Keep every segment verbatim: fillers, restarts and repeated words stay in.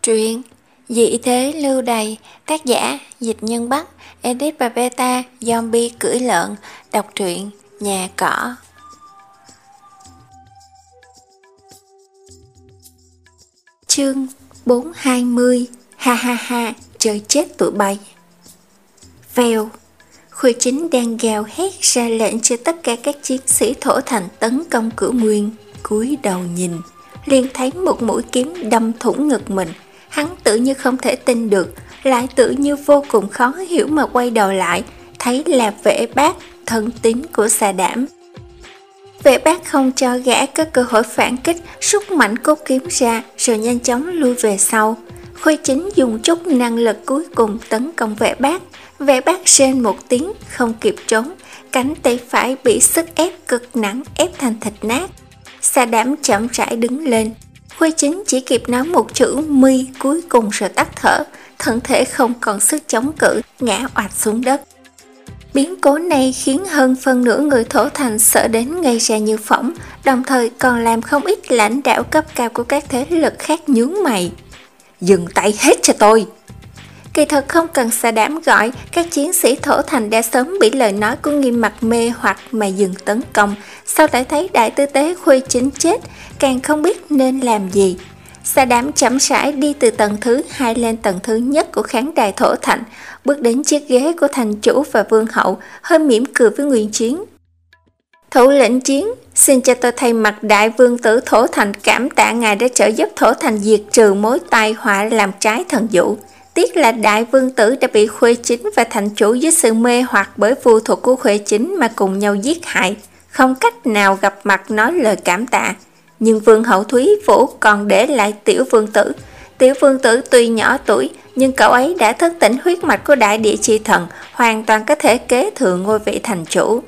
Truyện Dị thế lưu đày, tác giả Dịch Nhân Bắc, edit và beta Zombie cưỡi lợn. Đọc truyện Nhà Cỏ. Chương bốn hai mươi. Ha ha ha, trời chết tụi bay. Vèo. Khôi Chính đang gào hét ra lệnh cho tất cả các chiến sĩ thổ thành tấn công cửa nguyên. Cúi đầu nhìn, liền thấy một mũi kiếm đâm thủng ngực mình. Hắn tự như không thể tin được, lại tự như vô cùng khó hiểu mà quay đầu lại, thấy là Vệ Bác, thân tín của Xà Đảm. Vệ Bác không cho gã có cơ hội phản kích, rút mạnh cốt kiếm ra rồi nhanh chóng lui về sau. Khôi Chính dùng chút năng lực cuối cùng tấn công Vệ Bác. Vệ Bác rên một tiếng, không kịp trốn, cánh tay phải bị sức ép cực nặng ép thành thịt nát. Xà Đảm chậm rãi đứng lên. Khôi Chính chỉ kịp nói một chữ mi cuối cùng rồi tắt thở, thân thể không còn sức chống cự, ngã oạch xuống đất. Biến cố này khiến hơn phân nửa người thổ thành sợ đến ngây ra như phỏng, đồng thời còn làm không ít lãnh đạo cấp cao của các thế lực khác nhướng mày. Dừng tay hết cho tôi! Kỳ thật không cần Xà Đảm gọi, các chiến sĩ thổ thành đã sớm bị lời nói của Nghiêm Mặt mê hoặc mà dừng tấn công. Sau lại thấy đại tư tế Khôi Chính chết, càng không biết nên làm gì. Xà Đảm chậm rãi đi từ tầng thứ hai lên tầng thứ nhất của khán đài thổ thành, bước đến chiếc ghế của thành chủ và vương hậu, hơi mỉm cười với Nguyên Chiến. Thủ lĩnh Chiến, xin cho tôi thay mặt đại vương tử thổ thành cảm tạ ngài đã trợ giúp thổ thành diệt trừ mối tai họa làm trái thần dụ. Tiếc là đại vương tử đã bị Khuê Chính và thành chủ dưới sự mê hoặc bởi phù thuộc của Khuê Chính mà cùng nhau giết hại, không cách nào gặp mặt nói lời cảm tạ. Nhưng vương hậu Thúy Vũ còn để lại tiểu vương tử. Tiểu vương tử tuy nhỏ tuổi, nhưng cậu ấy đã thức tỉnh huyết mạch của đại địa chi thần, hoàn toàn có thể kế thừa ngôi vị thành chủ.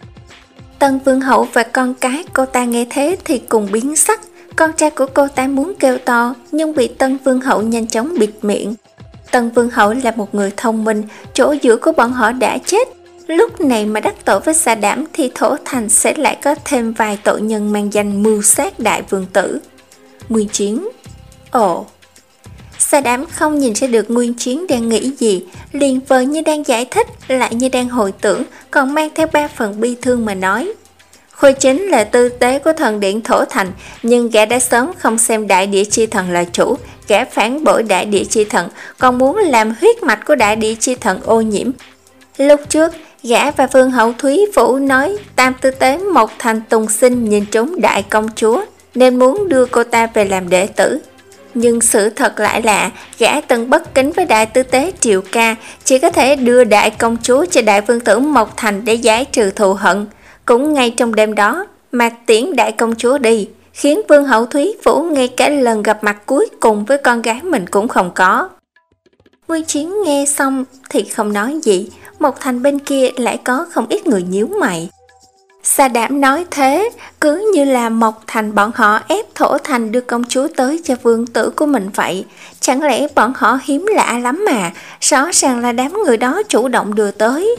Tân vương hậu và con cái cô ta nghe thế thì cùng biến sắc. Con trai của cô ta muốn kêu to, nhưng bị tân vương hậu nhanh chóng bịt miệng. Tân vương hậu là một người thông minh, chỗ dựa của bọn họ đã chết. Lúc này mà đắc tội với Xà Đảm thì thổ thành sẽ lại có thêm vài tội nhân mang danh mưu sát đại vương tử. Nguyên Chiến. Ồ. Xà Đảm không nhìn ra được Nguyên Chiến đang nghĩ gì, liền vờ như đang giải thích, lại như đang hồi tưởng, còn mang theo ba phần bi thương mà nói. Khôi Chính là tư tế của thần điện thổ thành, nhưng gã đã sớm không xem đại địa chi thần là chủ, gã phản bội đại địa chi thần, còn muốn làm huyết mạch của đại địa chi thần ô nhiễm. Lúc trước, gã và vương hậu Thúy Vũ nói tam tư tế Mộc Thành Tùng Sinh nhìn trúng đại công chúa, nên muốn đưa cô ta về làm đệ tử. Nhưng sự thật lại là gã từng bất kính với đại tư tế Triệu Ca, chỉ có thể đưa đại công chúa cho đại vương tử Mộc Thành để giải trừ thù hận. Cũng ngay trong đêm đó mà tiễn đại công chúa đi, khiến vương hậu Thúy Vũ ngay cả lần gặp mặt cuối cùng với con gái mình cũng không có. Nguyên Chiến nghe xong thì không nói gì, Mộc Thành bên kia lại có không ít người nhíu mày. Xà Đảm nói thế, cứ như là Mộc Thành bọn họ ép thổ thành đưa công chúa tới cho vương tử của mình vậy. Chẳng lẽ bọn họ hiếm lạ lắm mà, rõ ràng là đám người đó chủ động đưa tới.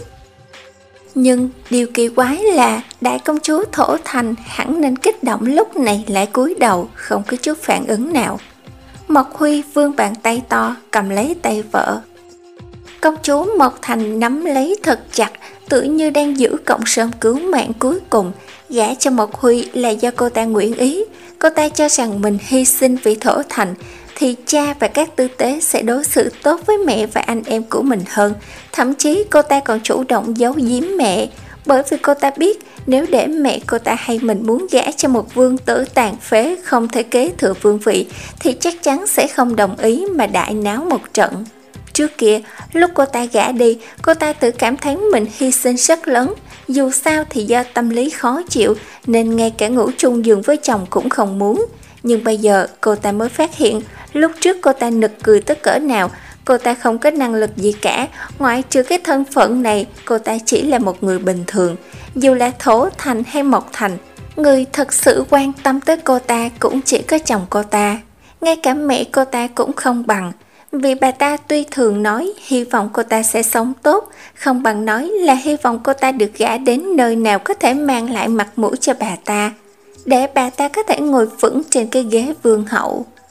Nhưng điều kỳ quái là đại công chúa thổ thành hẳn nên kích động lúc này lại cúi đầu, không có chút phản ứng nào. Mộc Huy vươn bàn tay to cầm lấy tay vợ. Công chúa Mộc Thành nắm lấy thật chặt, tự như đang giữ cọng rơm cứu mạng cuối cùng. Gả cho Mộc Huy là do cô ta nguyện ý. Cô ta cho rằng mình hy sinh vì thổ thành thì cha và các tư tế sẽ đối xử tốt với mẹ và anh em của mình hơn. Thậm chí cô ta còn chủ động giấu giếm mẹ, bởi vì cô ta biết nếu để mẹ cô ta hay mình muốn gả cho một vương tử tàn phế không thể kế thừa vương vị thì chắc chắn sẽ không đồng ý mà đại náo một trận. Trước kia, lúc cô ta gả đi, cô ta tự cảm thấy mình hy sinh rất lớn. Dù sao thì do tâm lý khó chịu nên ngay cả ngủ chung giường với chồng cũng không muốn. Nhưng bây giờ cô ta mới phát hiện, lúc trước cô ta nực cười tới cỡ nào. Cô ta không có năng lực gì cả, ngoại trừ cái thân phận này, cô ta chỉ là một người bình thường. Dù là thổ thành hay mộc thành, người thật sự quan tâm tới cô ta cũng chỉ có chồng cô ta. Ngay cả mẹ cô ta cũng không bằng. Vì bà ta tuy thường nói hy vọng cô ta sẽ sống tốt, không bằng nói là hy vọng cô ta được gả đến nơi nào có thể mang lại mặt mũi cho bà ta, để bà ta có thể ngồi vững trên cái ghế vương hậu.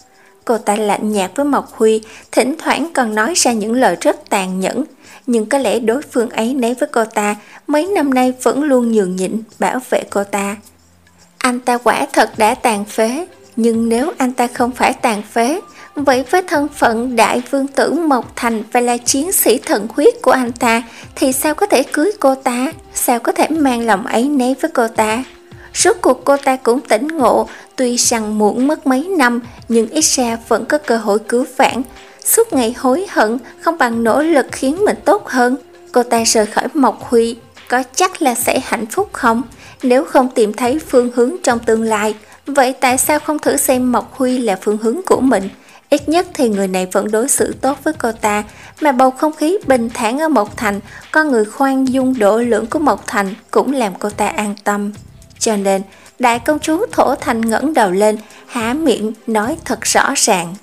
Cô ta lạnh nhạt với Mộc Huy, thỉnh thoảng còn nói ra những lời rất tàn nhẫn. Nhưng có lẽ đối phương ấy nấy với cô ta, mấy năm nay vẫn luôn nhường nhịn, bảo vệ cô ta. Anh ta quả thật đã tàn phế, nhưng nếu anh ta không phải tàn phế, vậy với thân phận đại vương tử Mộc Thành và là chiến sĩ thần huyết của anh ta, thì sao có thể cưới cô ta, sao có thể mang lòng áy náy với cô ta? Rốt cuộc cô ta cũng tỉnh ngộ, tuy rằng muộn mất mấy năm, nhưng ít ra vẫn có cơ hội cứu vãn. Suốt ngày hối hận, không bằng nỗ lực khiến mình tốt hơn. Cô ta rời khỏi Mộc Huy, có chắc là sẽ hạnh phúc không? Nếu không tìm thấy phương hướng trong tương lai, vậy tại sao không thử xem Mộc Huy là phương hướng của mình? Ít nhất thì người này vẫn đối xử tốt với cô ta, mà bầu không khí bình thản ở Mộc Thành, con người khoan dung độ lượng của Mộc Thành cũng làm cô ta an tâm. Cho nên, đại công chúa Thổ Thành ngẩng đầu lên, há miệng nói thật rõ ràng.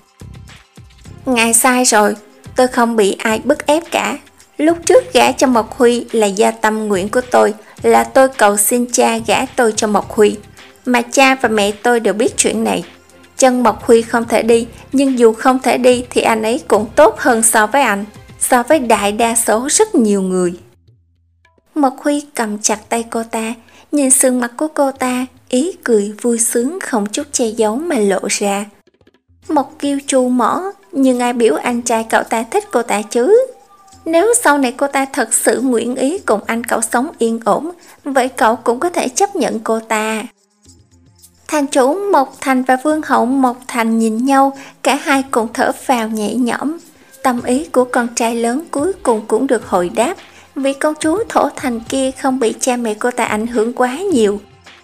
Ngài sai rồi, tôi không bị ai bức ép cả. Lúc trước gả cho Mộc Huy là do tâm nguyện của tôi, là tôi cầu xin cha gả tôi cho Mộc Huy. Mà cha và mẹ tôi đều biết chuyện này. Chân Mộc Huy không thể đi, nhưng dù không thể đi thì anh ấy cũng tốt hơn so với anh, so với đại đa số rất nhiều người. Mộc Huy cầm chặt tay cô ta, nhìn sườn mặt của cô ta, ý cười vui sướng không chút che giấu mà lộ ra. Mộc Kiêu trù mỏ, nhưng ai biểu anh trai cậu ta thích cô ta chứ? Nếu sau này cô ta thật sự nguyện ý cùng anh cậu sống yên ổn, vậy cậu cũng có thể chấp nhận cô ta. Thành chủ Mộc Thành và vương hậu Mộc Thành nhìn nhau, cả hai cùng thở phào nhẹ nhõm. Tâm ý của con trai lớn cuối cùng cũng được hồi đáp, vì công chúa Thổ Thành kia không bị cha mẹ cô ta ảnh hưởng quá nhiều.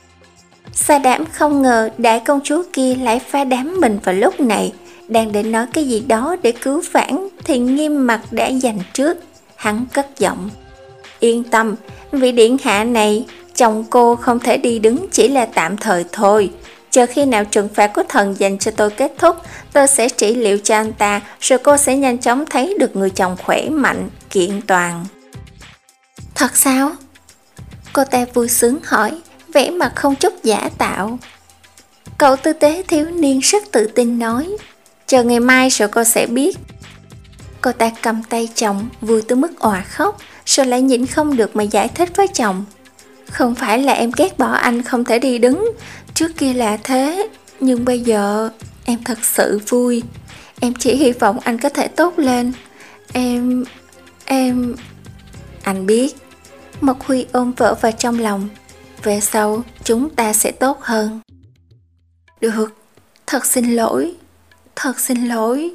Sa Đảm không ngờ đại công chúa kia lại phá đám mình vào lúc này. Đang định nói cái gì đó để cứu vãn thì Nghiêm Mặc đã giành trước. Hắn cất giọng. Yên tâm, vị điện hạ này, chồng cô không thể đi đứng chỉ là tạm thời thôi. Chờ khi nào trừng phạt của thần dành cho tôi kết thúc, tôi sẽ trị liệu cho anh ta, rồi cô sẽ nhanh chóng thấy được người chồng khỏe mạnh, kiện toàn. Thật sao? Cô ta vui sướng hỏi, vẻ mặt không chút giả tạo. Cậu tư tế thiếu niên rất tự tin nói, chờ ngày mai rồi cô sẽ biết. Cô ta cầm tay chồng, vui tới mức òa khóc, rồi lại nhịn không được mà giải thích với chồng. Không phải là em ghét bỏ anh không thể đi đứng, trước kia là thế, nhưng bây giờ em thật sự vui. Em chỉ hy vọng anh có thể tốt lên. Em... em... Anh biết. Mộc Huy ôm vợ vào trong lòng. Về sau chúng ta sẽ tốt hơn. Được, thật xin lỗi, thật xin lỗi.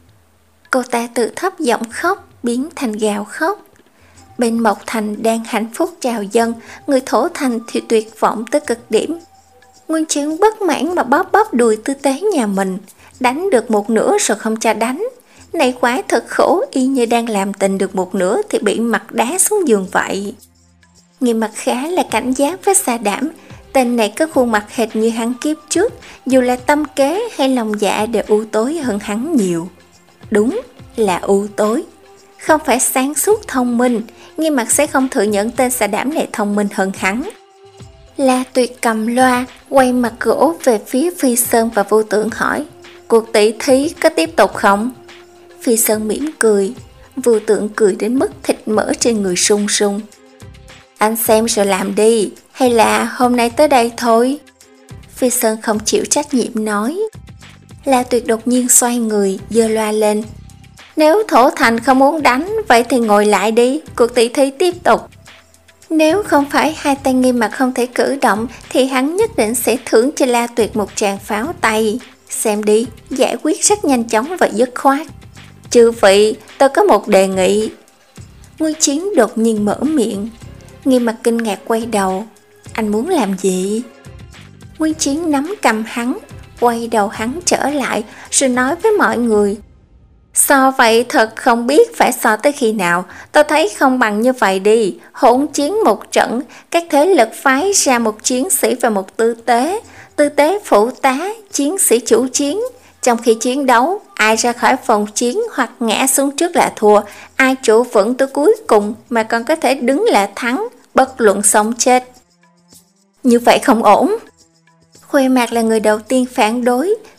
Cô ta tự thấp giọng khóc, biến thành gào khóc. Bên Mộc Thành đang hạnh phúc chào dân, người Thổ Thành thì tuyệt vọng tới cực điểm. Nguyên Chiến bất mãn mà bóp bóp đùi tư tế nhà mình, đánh được một nửa rồi không cho đánh. Này quá thật khổ, y như đang làm tình được một nửa thì bị mặt đá xuống giường vậy. Nghiêm Mặc khá là cảnh giác với Sa Đảm, tên này có khuôn mặt hệt như hắn kiếp trước, dù là tâm kế hay lòng dạ đều u tối hơn hắn nhiều. Đúng là u tối, không phải sáng suốt thông minh. Nghiêm Mặc sẽ không thừa nhận tên Sa Đảm này thông minh hơn hắn. La Tuyệt cầm loa, quay mặt gỗ về phía Phi Sơn và Vô Tượng hỏi, cuộc tỷ thí có tiếp tục không? Phi Sơn mỉm cười, Vô Tượng cười đến mức thịt mỡ trên người sung sung. Anh xem rồi làm đi, hay là hôm nay tới đây thôi? Phi Sơn không chịu trách nhiệm nói. La Tuyệt đột nhiên xoay người, giơ loa lên. Nếu Thổ Thành không muốn đánh, vậy thì ngồi lại đi, cuộc tỷ thí tiếp tục. Nếu không phải hai tay Nghiêm Mặc không thể cử động, thì hắn nhất định sẽ thưởng cho La Tuyệt một tràng pháo tay. Xem đi, giải quyết rất nhanh chóng và dứt khoát. Chư vị, tôi có một đề nghị. Nguyên Chiến đột nhiên mở miệng. Nghiêm Mặc kinh ngạc quay đầu. Anh muốn làm gì? Nguyên Chiến nắm cầm hắn, quay đầu hắn trở lại, rồi nói với mọi người. So vậy thật không biết phải so tới khi nào, tôi thấy không bằng như vậy đi, hỗn chiến một trận, các thế lực phái ra một chiến sĩ và một tư tế, tư tế phụ tá, chiến sĩ chủ chiến. Trong khi chiến đấu, ai ra khỏi phòng chiến hoặc ngã xuống trước là thua, ai trụ vững tới cuối cùng mà còn có thể đứng là thắng, bất luận sống chết. Như vậy không ổn. Khuê Mạc là người đầu tiên phản đối,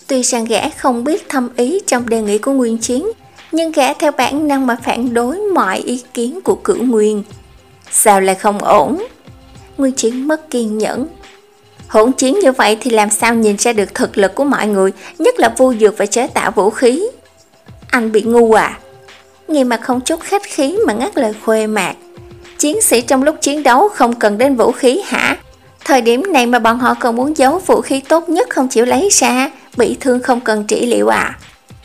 Tuy rằng gã không biết thâm ý trong đề nghị của Nguyên Chiến, nhưng gã theo bản năng mà phản đối mọi ý kiến của Cửu Nguyên. Sao lại không ổn? Nguyên Chiến mất kiên nhẫn. Hỗn chiến như vậy thì làm sao nhìn ra được thực lực của mọi người, nhất là Vu Dược và chế tạo vũ khí. Anh bị ngu à? Nghe mà không chút khách khí mà ngắt lời Khuê Mạc. Chiến sĩ trong lúc chiến đấu không cần đến vũ khí hả? Thời điểm này mà bọn họ còn muốn giấu vũ khí tốt nhất không chịu lấy ra, bị thương không cần trị liệu à?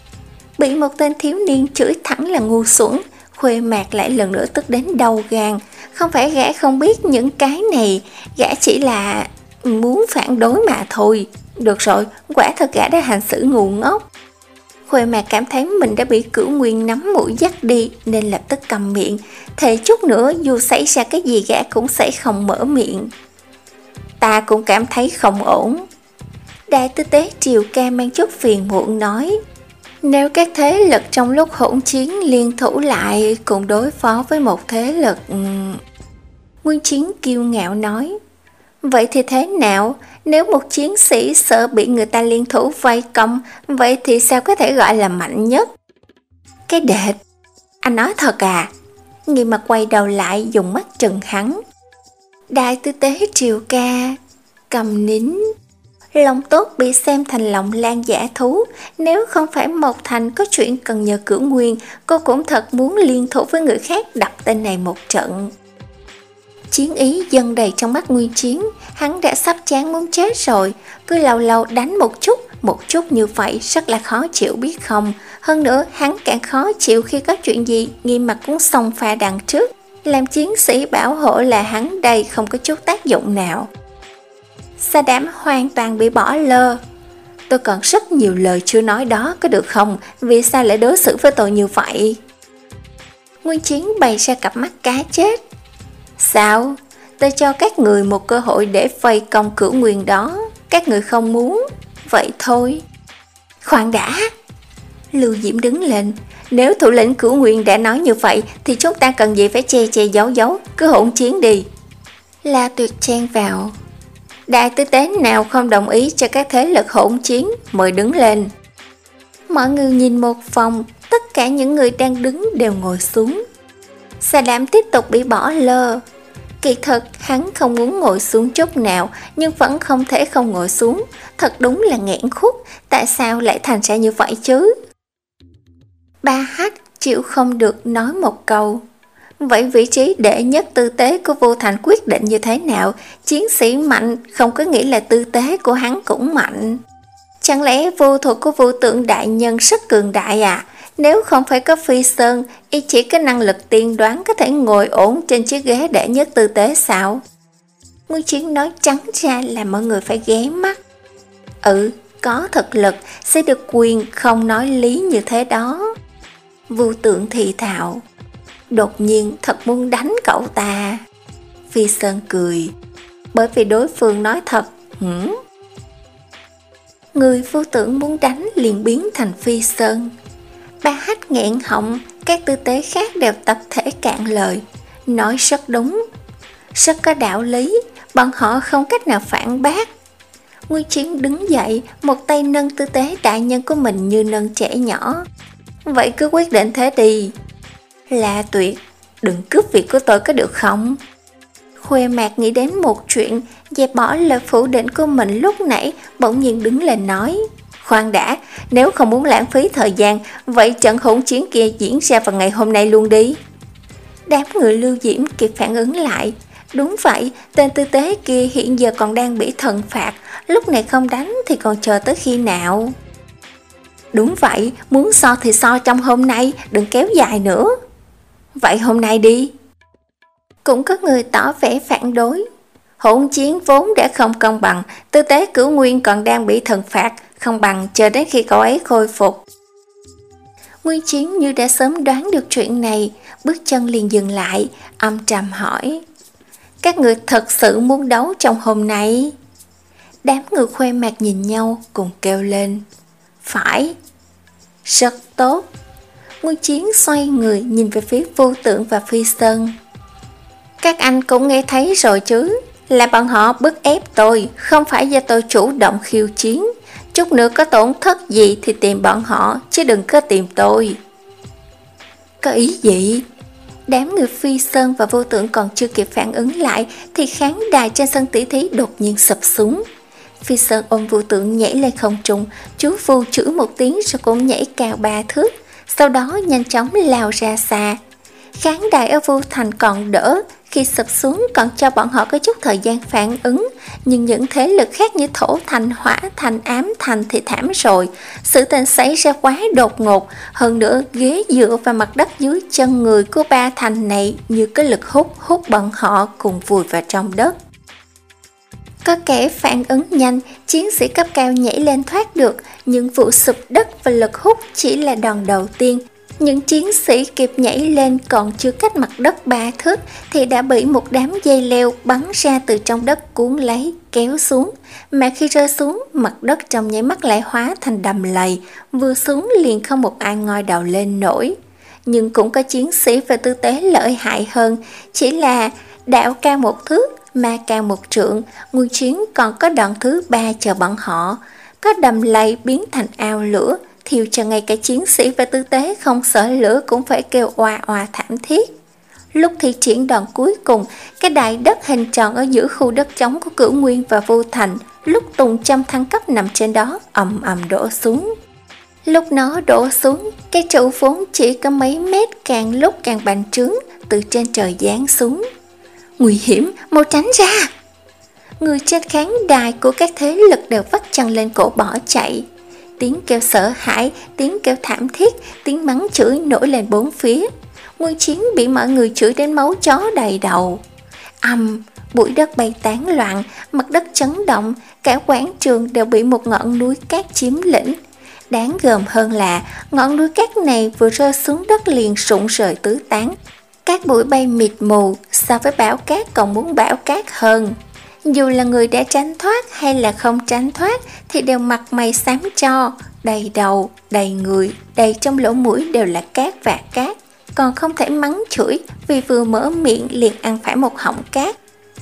Bị một tên thiếu niên chửi thẳng là ngu xuẩn, Khuê Mạc lại lần nữa tức đến đau gan. Không phải gã không biết những cái này, gã chỉ là muốn phản đối mà thôi. Được rồi, quả thật gã đã hành xử ngu ngốc. Khuê Mạc cảm thấy mình đã bị Cửu Nguyên nắm mũi dắt đi nên lập tức cầm miệng, thề chút nữa dù xảy ra cái gì gã cũng sẽ không mở miệng. Ta cũng cảm thấy không ổn. Đại tư tế Triều Ca mang chút phiền muộn nói, nếu các thế lực trong lúc hỗn chiến liên thủ lại cùng đối phó với một thế lực... Nguyên Chiến kiêu ngạo nói, vậy thì thế nào? Nếu một chiến sĩ sợ bị người ta liên thủ vây công, vậy thì sao có thể gọi là mạnh nhất? Cái đệt! Anh nói thật à? Nghi mặt quay đầu lại dùng mắt trừng hắn. Đại tư tế Triều Ca cầm nín. Lòng tốt bị xem thành lòng lan dã thú. Nếu không phải Mộc Thành có chuyện cần nhờ Cửu Nguyên, cô cũng thật muốn liên thủ với người khác đập tên này một trận. Chiến ý dâng đầy trong mắt Nguyên Chiến, hắn đã sắp chán muốn chết rồi, cứ lâu lâu đánh một chút, một chút như vậy rất là khó chịu biết không. Hơn nữa hắn càng khó chịu khi có chuyện gì Nghiêm Mặt cũng xông pha đằng trước, làm chiến sĩ bảo hộ là hắn đây không có chút tác dụng nào. Sa Đám hoàn toàn bị bỏ lơ. Tôi còn rất nhiều lời chưa nói đó, có được không? Vì sao lại đối xử với tôi như vậy? Nguyên Chiến bày ra cặp mắt cá chết. Sao? Tôi cho các người một cơ hội để vây công Cửu Nguyên đó. Các người không muốn. Vậy thôi. Khoan đã. Lưu Diễm đứng lên. Nếu thủ lĩnh Cửu Nguyên đã nói như vậy thì chúng ta cần gì phải che che giấu giấu, cứ hỗn chiến đi. La Tuyệt chen vào. Đại tư tế nào không đồng ý cho các thế lực hỗn chiến, mời đứng lên. Mọi người nhìn một vòng, tất cả những người đang đứng đều ngồi xuống. Sa Đám tiếp tục bị bỏ lơ. Kỳ thực hắn không muốn ngồi xuống chút nào, nhưng vẫn không thể không ngồi xuống. Thật đúng là nghẹn khúc, tại sao lại thành ra như vậy chứ? Ba Hách chịu không được nói một câu. Vậy vị trí đệ nhất tư tế của Vô Thành quyết định như thế nào? Chiến sĩ mạnh không có nghĩa là tư tế của hắn cũng mạnh. Chẳng lẽ vô thuật của Vô Tượng đại nhân rất cường đại à? Nếu không phải có Phi Sơn, y chỉ có năng lực tiên đoán có thể ngồi ổn trên chiếc ghế đệ nhất tư tế sao? Nguyên Chiến nói trắng ra là mọi người phải ghé mắt. Ừ, có thực lực sẽ được quyền không nói lý như thế đó. Vô Tượng thì thào. Đột nhiên thật muốn đánh cậu ta. Phi Sơn cười. Bởi vì đối phương nói thật. Hửm? Người Vô Tượng muốn đánh liền biến thành Phi Sơn. Ba Hách nghẹn họng, các tư tế khác đều tập thể cạn lời. Nói rất đúng, rất có đạo lý, bọn họ không cách nào phản bác. Nguyên Chiến đứng dậy, một tay nâng tư tế đại nhân của mình như nâng trẻ nhỏ. Vậy cứ quyết định thế đi. La Tuyệt, đừng cướp việc của tôi có được không? Khuê Mạc nghĩ đến một chuyện, dẹp bỏ lời phủ định của mình lúc nãy, bỗng nhiên đứng lên nói. Khoan đã, nếu không muốn lãng phí thời gian, vậy trận hỗn chiến kia diễn ra vào ngày hôm nay luôn đi. Đám người Lưu Diễm kịp phản ứng lại. Đúng vậy, tên tư tế kia hiện giờ còn đang bị thần phạt, lúc này không đánh thì còn chờ tới khi nào? Đúng vậy, muốn so thì so trong hôm nay, đừng kéo dài nữa. Vậy hôm nay đi. Cũng có người tỏ vẻ phản đối. Hỗn chiến vốn đã không công bằng, tư tế Cửu Nguyên còn đang bị thần phạt, không bằng chờ đến khi cậu ấy khôi phục. Nguyên Chiến như đã sớm đoán được chuyện này, bước chân liền dừng lại, âm trầm hỏi. Các người thật sự muốn đấu trong hôm nay? Đám người Khuê Mạc nhìn nhau cùng kêu lên. Phải. Rất tốt. Nguyên Chiến xoay người nhìn về phía Vô Tượng và Phi Sơn. Các anh cũng nghe thấy rồi chứ, là bọn họ bức ép tôi, không phải do tôi chủ động khiêu chiến. Chút nữa có tổn thất gì thì tìm bọn họ, chứ đừng có tìm tôi. Có ý gì? Đám người Phi Sơn và Vô Tượng còn chưa kịp phản ứng lại thì khán đài trên sân tỷ thí đột nhiên sập xuống. Phi Sơn ôm Vô Tượng nhảy lên không trung, chú Vu chửi một tiếng rồi cũng nhảy cao ba thước, sau đó nhanh chóng lao ra xa. Khán đài ở Vu Thành còn đỡ, khi sập xuống còn cho bọn họ có chút thời gian phản ứng, nhưng những thế lực khác như Thổ Thành, Hỏa Thành, Ám Thành thì thảm rồi. Sự tình xảy ra quá đột ngột, hơn nữa ghế dựa và mặt đất dưới chân người của ba thành này như cái lực hút hút bọn họ cùng vùi vào trong đất. Có kẻ phản ứng nhanh, chiến sĩ cấp cao nhảy lên thoát được, nhưng vụ sụp đất và lực hút chỉ là đòn đầu tiên. Những chiến sĩ kịp nhảy lên còn chưa cách mặt đất ba thước thì đã bị một đám dây leo bắn ra từ trong đất cuốn lấy, kéo xuống. Mà khi rơi xuống, mặt đất trong nháy mắt lại hóa thành đầm lầy, vừa xuống liền không một ai ngoi đầu lên nổi. Nhưng cũng có chiến sĩ về tư tế lợi hại hơn, chỉ là đạo cao một thước, ma cao một trượng, nguồn chiến còn có đòn thứ ba chờ bọn họ. Có đầm lầy biến thành ao lửa, thiêu cho ngay cả chiến sĩ và tư tế không sợ lửa cũng phải kêu oa oa thảm thiết. Lúc thi triển đòn cuối cùng, cái đại đất hình tròn ở giữa khu đất trống của Cửu Nguyên và Vô Thành, lúc Tùng Châm thăng cấp nằm trên đó ầm ầm đổ xuống. Lúc nó đổ xuống, cái trụ vốn chỉ có mấy mét càng lúc càng bành trướng, từ trên trời giáng xuống. Nguy hiểm, mau tránh ra! Người trên khán đài của các thế lực đều vắt chân lên cổ bỏ chạy. Tiếng kêu sợ hãi, tiếng kêu thảm thiết, tiếng mắng chửi nổi lên bốn phía. Nguyên Chiến bị mọi người chửi đến máu chó đầy đầu. Ầm, bụi đất bay tán loạn, mặt đất chấn động, cả quảng trường đều bị một ngọn núi cát chiếm lĩnh. Đáng gờm hơn là ngọn núi cát này vừa rơi xuống đất liền rụng rời tứ tán. Cát bụi bay mịt mù, so với bão cát còn muốn bão cát hơn. Dù là người đã tránh thoát hay là không tránh thoát thì đều mặt mày xám cho, đầy đầu, đầy người, đầy trong lỗ mũi đều là cát và cát. Còn không thể mắng chửi vì vừa mở miệng liền ăn phải một họng cát.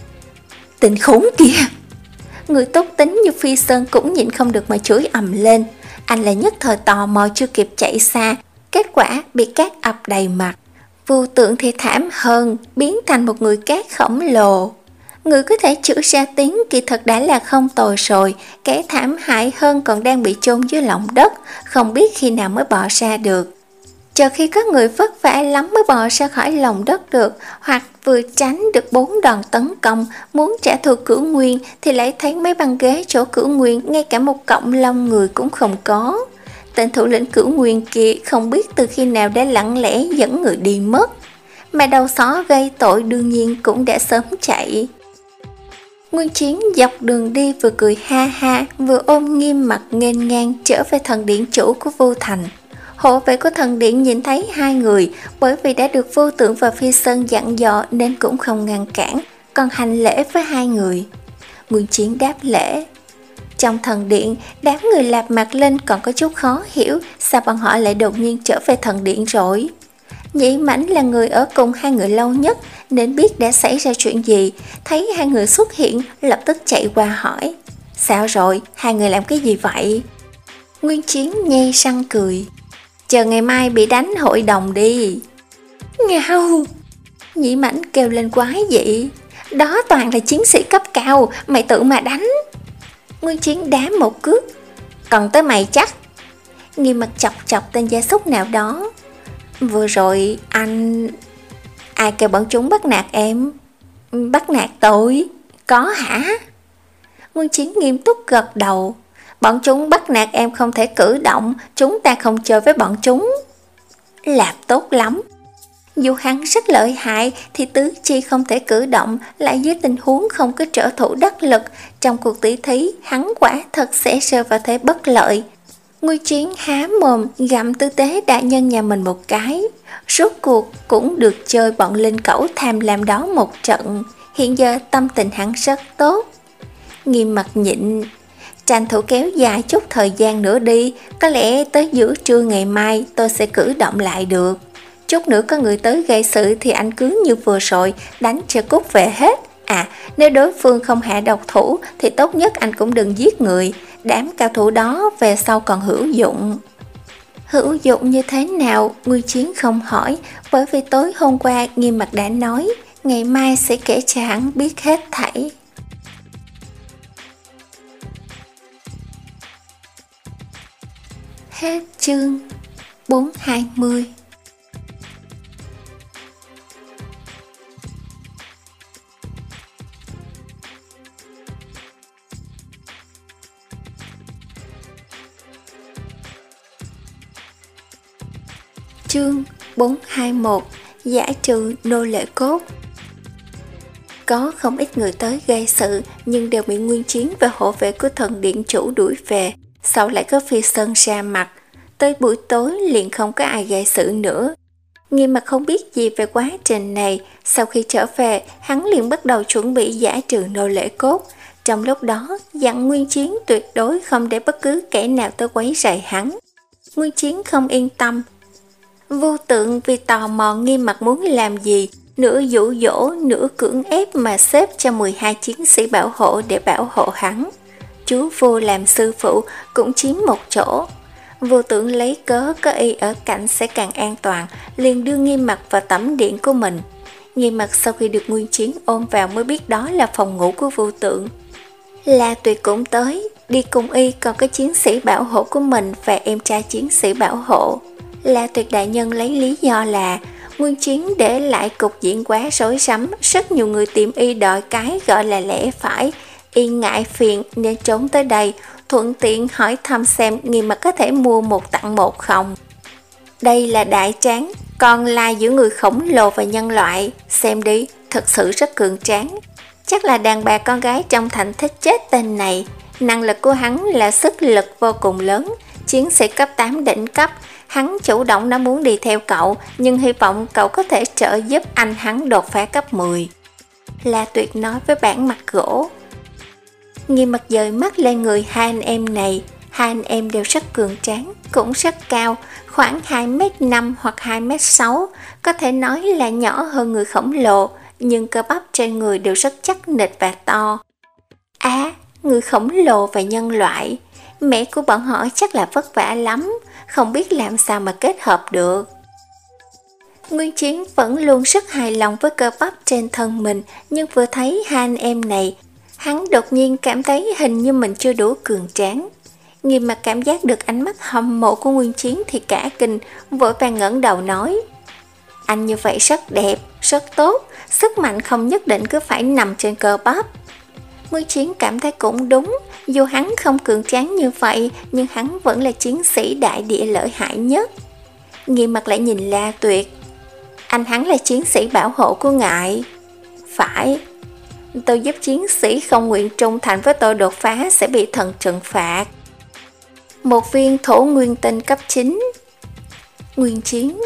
Tình khốn kìa! Người tốt tính như Phi Sơn cũng nhịn không được mà chửi ầm lên. Anh là nhất thời tò mò chưa kịp chạy xa, kết quả bị cát ập đầy mặt. Vô Tượng thì thảm hơn, biến thành một người cát khổng lồ. Người có thể chữa ra tiếng kỳ thật đã là không tồi rồi, kẻ thảm hại hơn còn đang bị chôn dưới lòng đất, không biết khi nào mới bò ra được. Chờ khi có người vất vả lắm mới bò ra khỏi lòng đất được, hoặc vừa tránh được bốn đòn tấn công, muốn trả thù Cửu Nguyên thì lại thấy mấy băng ghế chỗ Cửu Nguyên ngay cả một cọng lông người cũng không có. Tên thủ lĩnh Cửu Nguyên kia không biết từ khi nào đã lặng lẽ dẫn người đi mất, mà đầu sỏ gây tội đương nhiên cũng đã sớm chạy. Nguyên Chiến dọc đường đi vừa cười ha ha, vừa ôm Nghiêm Mặc nghênh ngang trở về thần điện chủ của Vô Thành. Hộ vệ của thần điện nhìn thấy hai người, bởi vì đã được Vô Tượng và Phi Sơn dặn dò nên cũng không ngăn cản, còn hành lễ với hai người. Nguyên Chiến đáp lễ. Trong thần điện, đám người Lạp Mạc Linh còn có chút khó hiểu sao bọn họ lại đột nhiên trở về thần điện rồi. Nhĩ Mãnh là người ở cùng hai người lâu nhất nên biết đã xảy ra chuyện gì, thấy hai người xuất hiện lập tức chạy qua hỏi. Sao rồi, hai người làm cái gì vậy? Nguyên Chiến nhe răng cười. Chờ ngày mai bị đánh hội đồng đi. Ngao! Nhĩ Mãnh kêu lên quái dị. Đó toàn là chiến sĩ cấp cao, mày tự mà đánh. Nguyên Chiến đá một cước. Còn tới mày chắc. Nghiêm Mặt chọc chọc tên gia súc nào đó. Vừa rồi anh... Ai kêu bọn chúng bắt nạt em? Bắt nạt tôi? Có hả? Nguyên Chiến nghiêm túc gật đầu. Bọn chúng bắt nạt em không thể cử động, chúng ta không chơi với bọn chúng. Lạp tốt lắm. Dù hắn rất lợi hại thì tứ chi không thể cử động, lại dưới tình huống không có trợ thủ đắc lực. Trong cuộc tỷ thí, hắn quả thật sẽ rơi vào thế bất lợi. Nguyên Chiến há mồm gặm tư tế đại nhân nhà mình một cái. Rốt cuộc cũng được chơi bọn linh cẩu tham lam đó một trận. Hiện giờ tâm tình hắn rất tốt. Nghiêm Mặt nhịn. Tranh thủ kéo dài chút thời gian nữa đi, có lẽ tới giữa trưa ngày mai tôi sẽ cử động lại được. Chút nữa có người tới gây sự thì anh cứ như vừa rồi, đánh cho cút về hết. À, nếu đối phương không hạ độc thủ thì tốt nhất anh cũng đừng giết người. đám cao thủ đó về sau còn hữu dụng. Hữu dụng như thế nào, Nguyên Chiến không hỏi, bởi vì tối hôm qua Nghiêm Mặc đã nói, ngày mai sẽ kể cho hắn biết hết thảy. Hết chương bốn trăm hai mươi. Chương bốn trăm hai mươi mốt. Giải trừ nô lệ cốt. Có không ít người tới gây sự, nhưng đều bị Nguyên Chiến và hộ vệ của thần điện chủ đuổi về. Sau lại có Phi Sơn ra mặt, tới buổi tối liền không có ai gây sự nữa. Nghiêm Mặc không biết gì về quá trình này, sau khi trở về, hắn liền bắt đầu chuẩn bị giải trừ nô lệ cốt. Trong lúc đó, dặn Nguyên Chiến tuyệt đối không để bất cứ kẻ nào tới quấy rầy hắn. Nguyên Chiến không yên tâm. Vô Tượng vì tò mò Nghiêm Mặc muốn làm gì, nửa dụ dỗ, nửa cưỡng ép mà xếp cho mười hai chiến sĩ bảo hộ để bảo hộ hắn. Chú Vô làm sư phụ cũng chiếm một chỗ. Vô Tượng lấy cớ có y ở cạnh sẽ càng an toàn, liền đưa Nghiêm Mặc vào tẩm điện của mình. Nghiêm Mặc sau khi được Nguyên Chiến ôm vào mới biết đó là phòng ngủ của Vô Tượng. La Tuyệt cũng tới, đi cùng y còn có chiến sĩ bảo hộ của mình và em trai chiến sĩ bảo hộ. La Tuyệt đại nhân lấy lý do là Nguyên Chiến để lại cục diện quá rối rắm, rất nhiều người tìm y đòi cái gọi là lẽ phải. Y ngại phiền nên trốn tới đây, thuận tiện hỏi thăm xem Nghiêm Mặc có thể mua một tặng một không. Đây là đại tráng, còn là giữa người khổng lồ và nhân loại, xem đi, thật sự rất cường tráng. Chắc là đàn bà con gái trong thành thích chết tên này. Năng lực của hắn là sức lực vô cùng lớn, chiến sĩ cấp tám đỉnh cấp. Hắn chủ động đã muốn đi theo cậu, nhưng hy vọng cậu có thể trợ giúp anh hắn đột phá cấp mười. La Tuyệt nói với bản mặt gỗ. Nghiêm Mặc dời mắt lên người hai anh em này. Hai anh em đều rất cường tráng, cũng rất cao, khoảng hai mét năm hoặc hai mét sáu, có thể nói là nhỏ hơn người khổng lồ, nhưng cơ bắp trên người đều rất chắc nịch và to. À, người khổng lồ và nhân loại, mẹ của bọn họ chắc là vất vả lắm, không biết làm sao mà kết hợp được. Nguyên Chiến vẫn luôn rất hài lòng với cơ bắp trên thân mình, nhưng vừa thấy hai anh em này, hắn đột nhiên cảm thấy hình như mình chưa đủ cường tráng. Nghiêm Mặc cảm giác được ánh mắt hâm mộ của Nguyên Chiến thì cả kinh, vội vàng ngẩng đầu nói: anh như vậy rất đẹp, rất tốt, sức mạnh không nhất định cứ phải nằm trên cơ bắp. Nguyên Chiến cảm thấy cũng đúng, dù hắn không cường tráng như vậy, nhưng hắn vẫn là chiến sĩ đại địa lợi hại nhất. Nghiêm Mặc lại nhìn La Tuyệt. Anh hắn là chiến sĩ bảo hộ của ngài. Phải. Tôi giúp chiến sĩ không nguyện trung thành với tôi đột phá sẽ bị thần trừng phạt. Một viên thổ nguyên tinh cấp chín. Nguyên Chiến.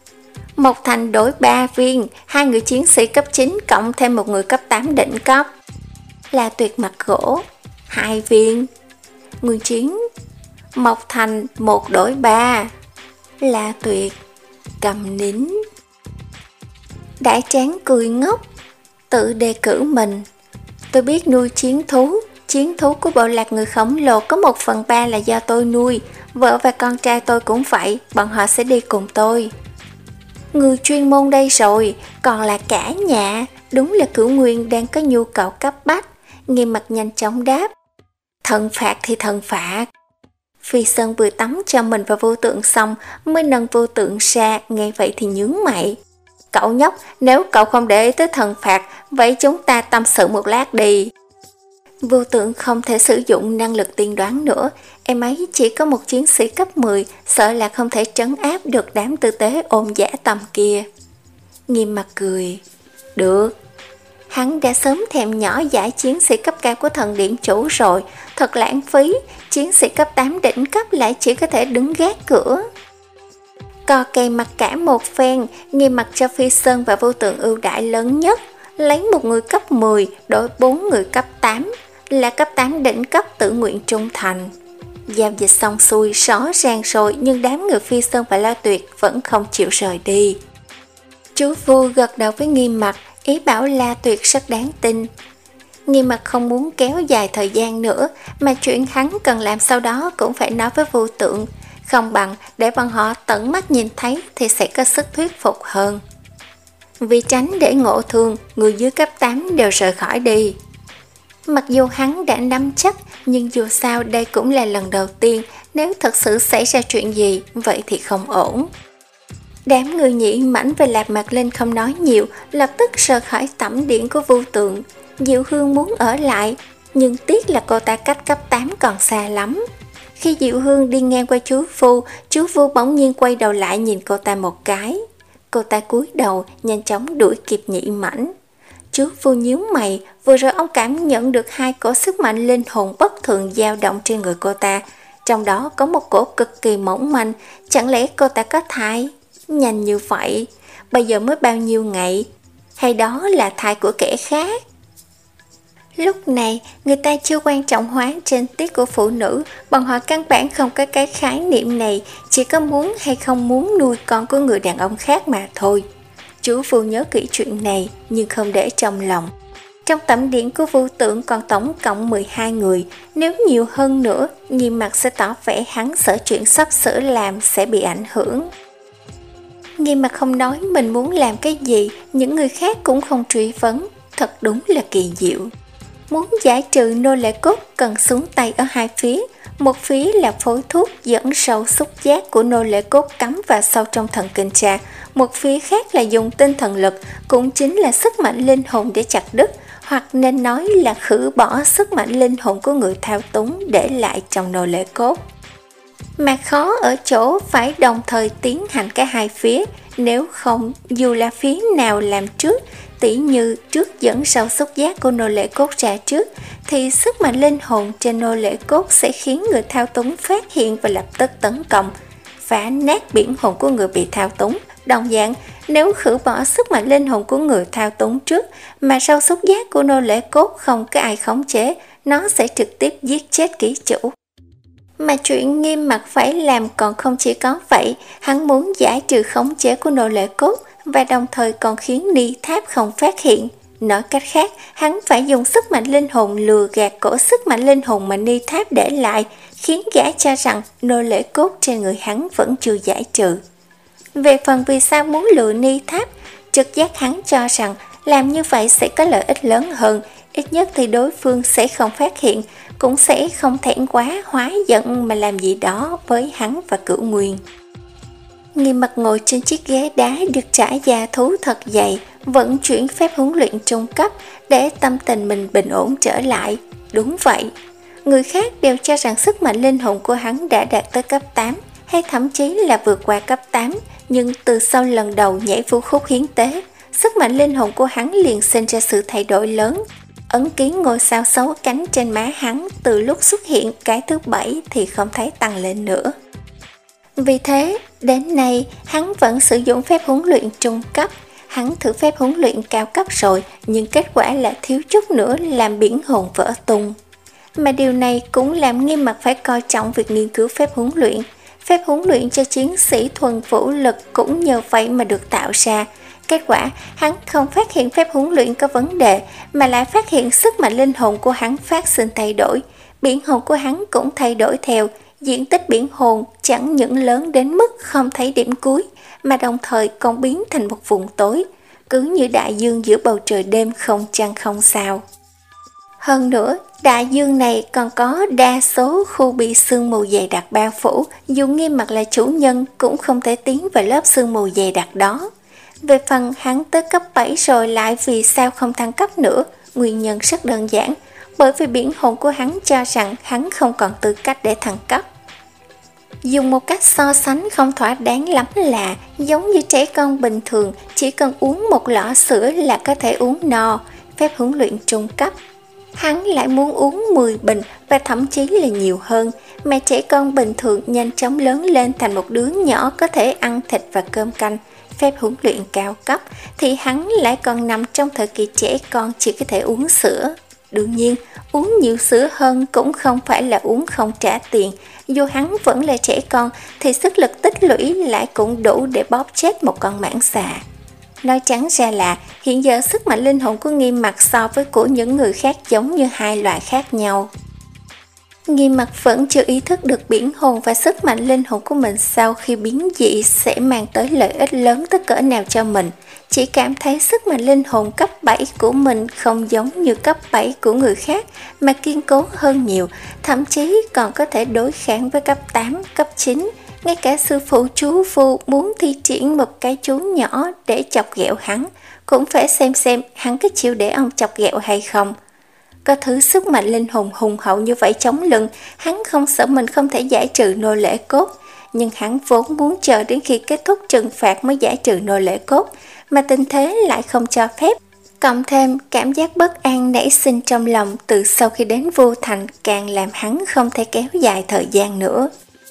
Một thành đổi ba viên, hai người chiến sĩ cấp chín cộng thêm một người cấp tám đỉnh cấp. La Tuyệt mặt gỗ. Hai viên. Nguyên Chiến. Một thành một đổi ba. La Tuyệt. Cầm nín. Đại tráng cười ngốc, tự đề cử mình. Tôi biết nuôi chiến thú, chiến thú của bộ lạc người khổng lồ có một phần ba là do tôi nuôi, vợ và con trai tôi cũng vậy, bọn họ sẽ đi cùng tôi. Người chuyên môn đây rồi, còn là cả nhà, đúng là Cửu Nguyên đang có nhu cầu cấp bách. Nghiêm Mặc nhanh chóng đáp. Thần phạt thì thần phạt. Phi Sơn vừa tắm cho mình và Vô Tượng xong mới nâng Vô Tượng ra, nghe vậy thì nhướng mày. Cậu nhóc, nếu cậu không để ý tới thần phạt, vậy chúng ta tâm sự một lát đi. Vô Tượng không thể sử dụng năng lực tiên đoán nữa, em ấy chỉ có một chiến sĩ cấp mười, sợ là không thể trấn áp được đám tư tế ôn dã tầm kia. Nghiêm Mặc cười. Được. Hắn đã sớm thèm nhỏ giải chiến sĩ cấp cao của thần điện chủ rồi, thật lãng phí, chiến sĩ cấp tám đỉnh cấp lại chỉ có thể đứng gác cửa. Co cây mặc cả một phen, Nghiêm Mặc cho Phi Sơn và Vô Tượng ưu đãi lớn nhất, lấy một người cấp mười đổi bốn người cấp tám, là cấp tám đỉnh cấp tự nguyện trung thành. Giao dịch xong xuôi rõ ràng rồi, nhưng đám người Phi Sơn và La Tuyệt vẫn không chịu rời đi. Chú Vô gật đầu với Nghiêm Mặc, ý bảo La Tuyệt rất đáng tin. Nghiêm Mặt không muốn kéo dài thời gian nữa, mà chuyện hắn cần làm sau đó cũng phải nói với Vô Tượng, không bằng để bọn họ tận mắt nhìn thấy thì sẽ có sức thuyết phục hơn. Vì tránh để ngộ thương, người dưới cấp tám đều rời khỏi đi. Mặc dù hắn đã nắm chắc, nhưng dù sao đây cũng là lần đầu tiên, nếu thật sự xảy ra chuyện gì, vậy thì không ổn. Đám người Nhĩ Mãnh và Lạp Mạc Linh không nói nhiều, lập tức rời khỏi tẩm điện của Vô Tượng. Diệu Hương muốn ở lại, nhưng tiếc là cô ta cách cấp tám còn xa lắm. Khi Diệu Hương đi ngang qua chú Phu, chú Phu bỗng nhiên quay đầu lại nhìn cô ta một cái. Cô ta cúi đầu, nhanh chóng đuổi kịp Nhĩ Mãnh. Chú Phu nhíu mày, vừa rồi ông cảm nhận được hai cổ sức mạnh linh hồn bất thường dao động trên người cô ta. Trong đó có một cổ cực kỳ mỏng manh, chẳng lẽ cô ta có thai? Nhanh như vậy, bây giờ mới bao nhiêu ngày? Hay đó là thai của kẻ khác? Lúc này, người ta chưa quan trọng hóa trên tiết của phụ nữ, bọn họ căn bản không có cái khái niệm này, chỉ có muốn hay không muốn nuôi con của người đàn ông khác mà thôi. Chú Phu nhớ kỹ chuyện này, nhưng không để trong lòng. Trong tẩm điện của Vô Tượng còn tổng cộng mười hai người, nếu nhiều hơn nữa, Nghiêm Mặt sẽ tỏ vẻ hắn sợ chuyện sắp sửa làm sẽ bị ảnh hưởng. Nghiêm Mặt không nói mình muốn làm cái gì, những người khác cũng không truy vấn, thật đúng là kỳ diệu. Muốn giải trừ nô lệ cốt cần xuống tay ở hai phía, một phía là phối thuốc dẫn sâu xúc giác của nô lệ cốt cắm vào sâu trong thần kinh tra, một phía khác là dùng tinh thần lực, cũng chính là sức mạnh linh hồn để chặt đứt, hoặc nên nói là khử bỏ sức mạnh linh hồn của người thao túng để lại trong nô lệ cốt. Mà khó ở chỗ phải đồng thời tiến hành cả hai phía, nếu không dù là phía nào làm trước, tỉ như trước dẫn sâu xúc giác của nô lệ cốt ra trước, thì sức mạnh linh hồn trên nô lệ cốt sẽ khiến người thao túng phát hiện và lập tức tấn công, phá nát biển hồn của người bị thao túng. Đồng dạng, nếu khử bỏ sức mạnh linh hồn của người thao túng trước, mà sâu xúc giác của nô lệ cốt không có ai khống chế, nó sẽ trực tiếp giết chết ký chủ. Mà chuyện Nghiêm Mặt phải làm còn không chỉ có vậy, hắn muốn giải trừ khống chế của nô lệ cốt và đồng thời còn khiến Ni Tháp không phát hiện. Nói cách khác, hắn phải dùng sức mạnh linh hồn lừa gạt cổ sức mạnh linh hồn mà Ni Tháp để lại, khiến gã cho rằng nô lệ cốt trên người hắn vẫn chưa giải trừ. Về phần vì sao muốn lừa Ni Tháp, trực giác hắn cho rằng làm như vậy sẽ có lợi ích lớn hơn, ít nhất thì đối phương sẽ không phát hiện, cũng sẽ không thẹn quá hóa giận mà làm gì đó với hắn và Cửu Nguyên. Nghiêm Mặt ngồi trên chiếc ghế đá được trải da thú thật dày, vận chuyển phép huấn luyện trung cấp để tâm tình mình bình ổn trở lại. Đúng vậy, người khác đều cho rằng sức mạnh linh hồn của hắn đã đạt tới cấp tám, hay thậm chí là vượt qua cấp tám, nhưng từ sau lần đầu nhảy vũ khúc hiến tế, sức mạnh linh hồn của hắn liền sinh ra sự thay đổi lớn. Ấn ký ngôi sao xấu cánh trên má hắn từ lúc xuất hiện cái thứ bảy thì không thấy tăng lên nữa. Vì thế, đến nay hắn vẫn sử dụng phép huấn luyện trung cấp. Hắn thử phép huấn luyện cao cấp rồi, nhưng kết quả là thiếu chút nữa làm biển hồn vỡ tung. Mà điều này cũng làm Nghiêm Mặt phải coi trọng việc nghiên cứu phép huấn luyện. Phép huấn luyện cho chiến sĩ thuần vũ lực cũng nhờ vậy mà được tạo ra. Kết quả, hắn không phát hiện phép huấn luyện có vấn đề, mà lại phát hiện sức mạnh linh hồn của hắn phát sinh thay đổi. Biển hồn của hắn cũng thay đổi theo, diện tích biển hồn chẳng những lớn đến mức không thấy điểm cuối, mà đồng thời còn biến thành một vùng tối, cứ như đại dương giữa bầu trời đêm không trăng không sao. Hơn nữa, đại dương này còn có đa số khu bị sương mù dày đặc bao phủ, dù Nghiêm Mặt là chủ nhân cũng không thể tiến vào lớp sương mù dày đặc đó. Về phần hắn tới cấp bảy rồi lại vì sao không thăng cấp nữa, nguyên nhân rất đơn giản, bởi vì biển hồn của hắn cho rằng hắn không còn tư cách để thăng cấp. Dùng một cách so sánh không thỏa đáng lắm là giống như trẻ con bình thường chỉ cần uống một lọ sữa là có thể uống no, phép huấn luyện trung cấp. Hắn lại muốn uống mười bình và thậm chí là nhiều hơn, mà trẻ con bình thường nhanh chóng lớn lên thành một đứa nhỏ có thể ăn thịt và cơm canh. Phép huấn luyện cao cấp thì hắn lại còn nằm trong thời kỳ trẻ con chỉ có thể uống sữa. Đương nhiên, uống nhiều sữa hơn cũng không phải là uống không trả tiền. Dù hắn vẫn là trẻ con thì sức lực tích lũy lại cũng đủ để bóp chết một con mãng xà. Nói trắng ra là hiện giờ sức mạnh linh hồn của Nghiêm Mặc so với của những người khác giống như hai loại khác nhau. Nghiêm Mặc vẫn chưa ý thức được biển hồn và sức mạnh linh hồn của mình sau khi biến dị sẽ mang tới lợi ích lớn tới cỡ nào cho mình. Chỉ cảm thấy sức mạnh linh hồn cấp bảy của mình không giống như cấp bảy của người khác mà kiên cố hơn nhiều, thậm chí còn có thể đối kháng với cấp tám, cấp chín. Ngay cả sư phụ chú Phu muốn thi triển một cái chú nhỏ để chọc ghẹo hắn, cũng phải xem xem hắn có chịu để ông chọc ghẹo hay không. Có thứ sức mạnh linh hồn hùng hậu như vậy chống lưng, hắn không sợ mình không thể giải trừ nô lệ cốt. Nhưng hắn vốn muốn chờ đến khi kết thúc trừng phạt mới giải trừ nô lệ cốt, mà tình thế lại không cho phép. Cộng thêm cảm giác bất an nảy sinh trong lòng từ sau khi đến Vu Thành càng làm hắn không thể kéo dài thời gian nữa.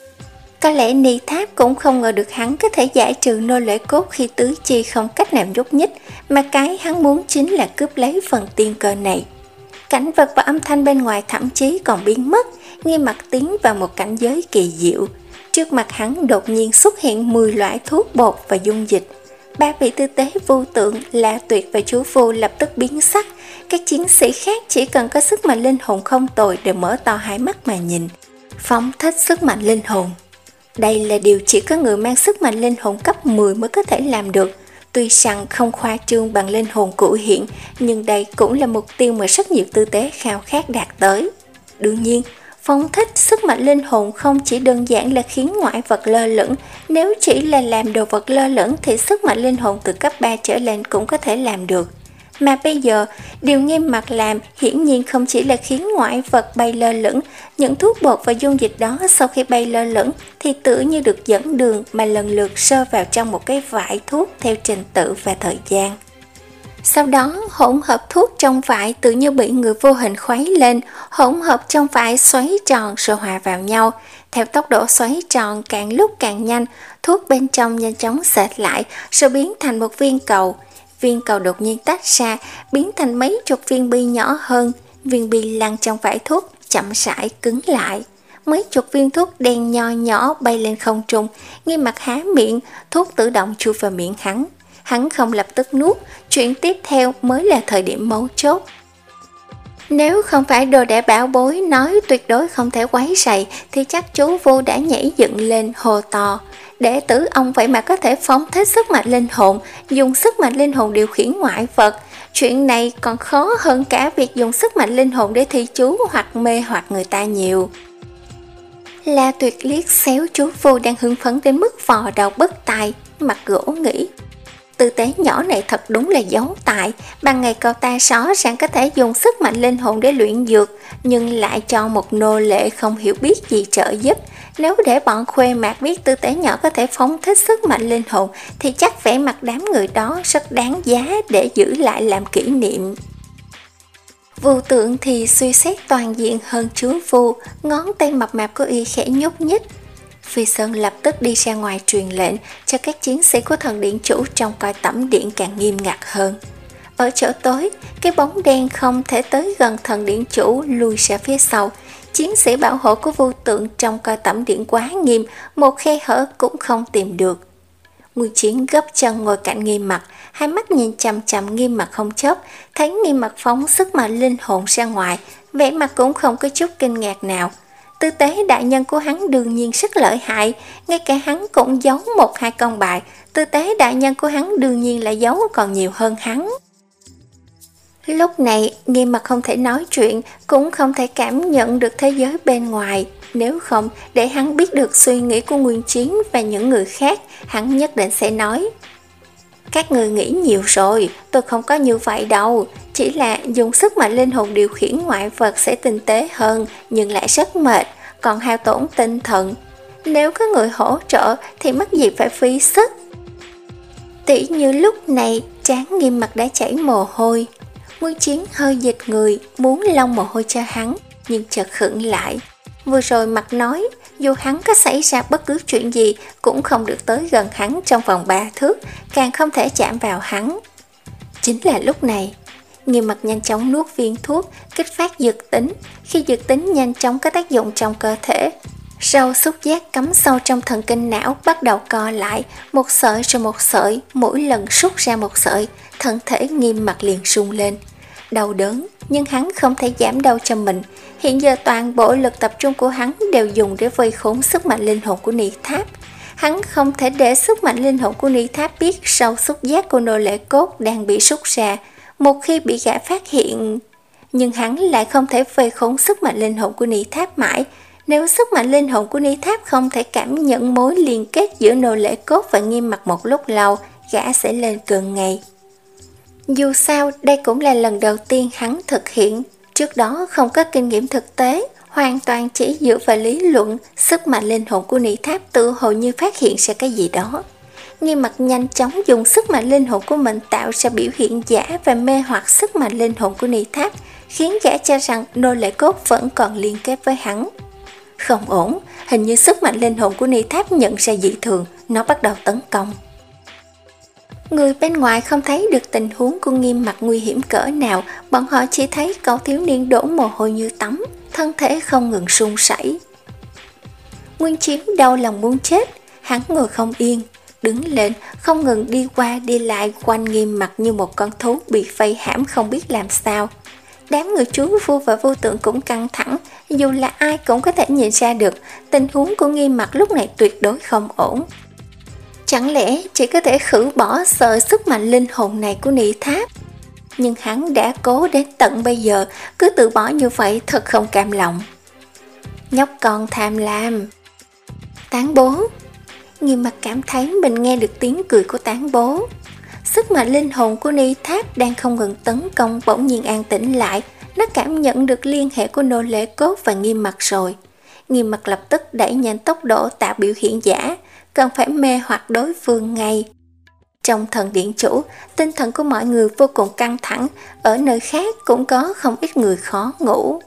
Có lẽ Ni Tháp cũng không ngờ được hắn có thể giải trừ nô lệ cốt khi tứ chi không cách nào nhúc nhích, mà cái hắn muốn chính là cướp lấy phần tiên cơ này. Cảnh vật và âm thanh bên ngoài thậm chí còn biến mất, Nghiêm Mặc tiến vào một cảnh giới kỳ diệu. Trước mặt hắn đột nhiên xuất hiện mười loại thuốc bột và dung dịch. Ba vị tư tế Vu Tượng, La Tuyệt và chú Phu lập tức biến sắc. Các chiến sĩ khác chỉ cần có sức mạnh linh hồn không tồi đều mở to hai mắt mà nhìn. Phóng thích sức mạnh linh hồn. Đây là điều chỉ có người mang sức mạnh linh hồn cấp mười mới có thể làm được. Tuy rằng không khoa trương bằng linh hồn cụ hiện, nhưng đây cũng là mục tiêu mà rất nhiều tư tế khao khát đạt tới. Đương nhiên, phóng thích sức mạnh linh hồn không chỉ đơn giản là khiến ngoại vật lơ lửng. Nếu chỉ là làm đồ vật lơ lửng thì sức mạnh linh hồn từ cấp ba trở lên cũng có thể làm được. Mà bây giờ, điều Nghiêm Mặc làm hiển nhiên không chỉ là khiến ngoại vật bay lơ lửng. Những thuốc bột và dung dịch đó sau khi bay lơ lửng thì tự như được dẫn đường mà lần lượt sơ vào trong một cái vải thuốc theo trình tự và thời gian. Sau đó, hỗn hợp thuốc trong vải tự như bị người vô hình khuấy lên, hỗn hợp trong vải xoáy tròn rồi hòa vào nhau. Theo tốc độ xoáy tròn càng lúc càng nhanh, thuốc bên trong nhanh chóng xệt lại rồi biến thành một viên cầu. Viên cầu đột nhiên tách ra, biến thành mấy chục viên bi nhỏ hơn. Viên bi lăn trong vải thuốc, chậm rãi cứng lại. Mấy chục viên thuốc đen nho nhỏ bay lên không trung. Nghiêm Mặc há miệng, thuốc tự động chui vào miệng hắn. Hắn không lập tức nuốt, chuyện tiếp theo mới là thời điểm mấu chốt. Nếu không phải đồ đệ bảo bối nói tuyệt đối không thể quấy rầy thì chắc chú Vu đã nhảy dựng lên hô to. Đệ tử ông vậy mà có thể phóng thích sức mạnh linh hồn, dùng sức mạnh linh hồn điều khiển ngoại vật. Chuyện này còn khó hơn cả việc dùng sức mạnh linh hồn để thi chú hoặc mê hoặc người ta nhiều. La Tuyệt liếc xéo chú Vu đang hưng phấn đến mức vò đầu bất tài, mặt gỗ nghĩ. Tư tế nhỏ này thật đúng là giấu tài, ban ngày cậu ta rõ ràng có thể dùng sức mạnh linh hồn để luyện dược, nhưng lại cho một nô lệ không hiểu biết gì trợ giúp. Nếu để bọn khuê mạc biết tư tế nhỏ có thể phóng thích sức mạnh linh hồn thì chắc vẻ mặt đám người đó rất đáng giá để giữ lại làm kỷ niệm. Vu Tượng thì suy xét toàn diện hơn chú Vu, ngón tay mập mạp của y khẽ nhúc nhích. Phi Sơn lập tức đi ra ngoài truyền lệnh cho các chiến sĩ của thần điện chủ trông coi tẩm điện càng nghiêm ngặt hơn. Ở chỗ tối, cái bóng đen không thể tới gần thần điện chủ lùi ra phía sau. Chiến sĩ bảo hộ của Vu Tượng trông coi tẩm điện quá nghiêm, một khe hở cũng không tìm được. Nguyên Chiến gấp chân ngồi cạnh Nghiêm Mặc, hai mắt nhìn chằm chằm Nghiêm Mặc không chớp, thấy Nghiêm Mặc phóng sức mạnh linh hồn ra ngoài, vẻ mặt cũng không có chút kinh ngạc nào. Tư tế đại nhân của hắn đương nhiên rất lợi hại, ngay cả hắn cũng giấu một hai con bài, tư tế đại nhân của hắn đương nhiên là giấu còn nhiều hơn hắn. Lúc này, Nghiêm Mặc không thể nói chuyện, cũng không thể cảm nhận được thế giới bên ngoài. Nếu không, để hắn biết được suy nghĩ của Nguyên Chiến và những người khác, hắn nhất định sẽ nói. Các người nghĩ nhiều rồi, tôi không có như vậy đâu. Chỉ là dùng sức mạnh linh hồn điều khiển ngoại vật sẽ tinh tế hơn, nhưng lại rất mệt, còn hao tổn tinh thần. Nếu có người hỗ trợ thì mắc gì phải phí sức. Tỉ như lúc này, trán Nghiêm Mặc đã chảy mồ hôi. Nguyên Chiến hơi dịch người, muốn lau mồ hôi cho hắn, nhưng chợt khựng lại. Vừa rồi Mặc nói, dù hắn có xảy ra bất cứ chuyện gì, cũng không được tới gần hắn trong vòng ba thước, càng không thể chạm vào hắn. Chính là lúc này, Nghiêm Mặc nhanh chóng nuốt viên thuốc, kích phát dược tính. Khi dược tính nhanh chóng có tác dụng trong cơ thể, Râu xúc giác cắm sâu trong thần kinh não bắt đầu co lại, một sợi rồi một sợi, mỗi lần rút ra một sợi, thân thể Nghiêm Mặc liền rung lên. Đau đớn, nhưng hắn không thể giảm đau cho mình. Hiện giờ toàn bộ lực tập trung của hắn đều dùng để vây khốn sức mạnh linh hồn của Ni Tháp. Hắn không thể để sức mạnh linh hồn của Ni Tháp biết râu xúc giác của nô lệ cốt đang bị rút ra. Một khi bị gã phát hiện, nhưng hắn lại không thể vây khốn sức mạnh linh hồn của Ni Tháp mãi. Nếu sức mạnh linh hồn của Ni Tháp không thể cảm nhận mối liên kết giữa nô lệ cốt và Nghiêm Mặc một lúc lâu, gã sẽ lên cơn ngay. Dù sao, đây cũng là lần đầu tiên hắn thực hiện, trước đó không có kinh nghiệm thực tế, hoàn toàn chỉ dựa vào lý luận. Sức mạnh linh hồn của Ni Tháp tự hồ như phát hiện ra cái gì đó. Nghiêm Mặc nhanh chóng dùng sức mạnh linh hồn của mình tạo ra biểu hiện giả và mê hoặc sức mạnh linh hồn của Ni Tháp, khiến gã cho rằng nô lệ cốt vẫn còn liên kết với hắn. Không ổn, hình như sức mạnh linh hồn của Ni Tháp nhận ra dị thường, nó bắt đầu tấn công. Người bên ngoài không thấy được tình huống của Nghiêm Mặc nguy hiểm cỡ nào, bọn họ chỉ thấy cậu thiếu niên đổ mồ hôi như tắm, thân thể không ngừng run rẩy. Nguyên Chiếm đau lòng muốn chết, hắn ngồi không yên, đứng lên, không ngừng đi qua đi lại quanh Nghiêm Mặc như một con thú bị vây hãm không biết làm sao. Đám người chú Vu và Vô Tượng cũng căng thẳng, dù là ai cũng có thể nhìn ra được tình huống của Nghiêm Mặc lúc này tuyệt đối không ổn. Chẳng lẽ chỉ có thể khử bỏ sợi sức mạnh linh hồn này của Ni Tháp? Nhưng hắn đã cố đến tận bây giờ, cứ từ bỏ như vậy thật không cam lòng. Nhóc con tham lam. Tán bố. Nghiêm Mặc cảm thấy mình nghe được tiếng cười của Tán bố. Sức mạnh linh hồn của Ni Tháp đang không ngừng tấn công bỗng nhiên an tĩnh lại. Nó cảm nhận được liên hệ của nô lệ cốt và Nghiêm Mặc rồi. Nghiêm Mặc lập tức đẩy nhanh tốc độ tạo biểu hiện giả, cần phải mê hoặc đối phương ngay. Trong thần điện chủ, tinh thần của mọi người vô cùng căng thẳng, ở nơi khác cũng có không ít người khó ngủ.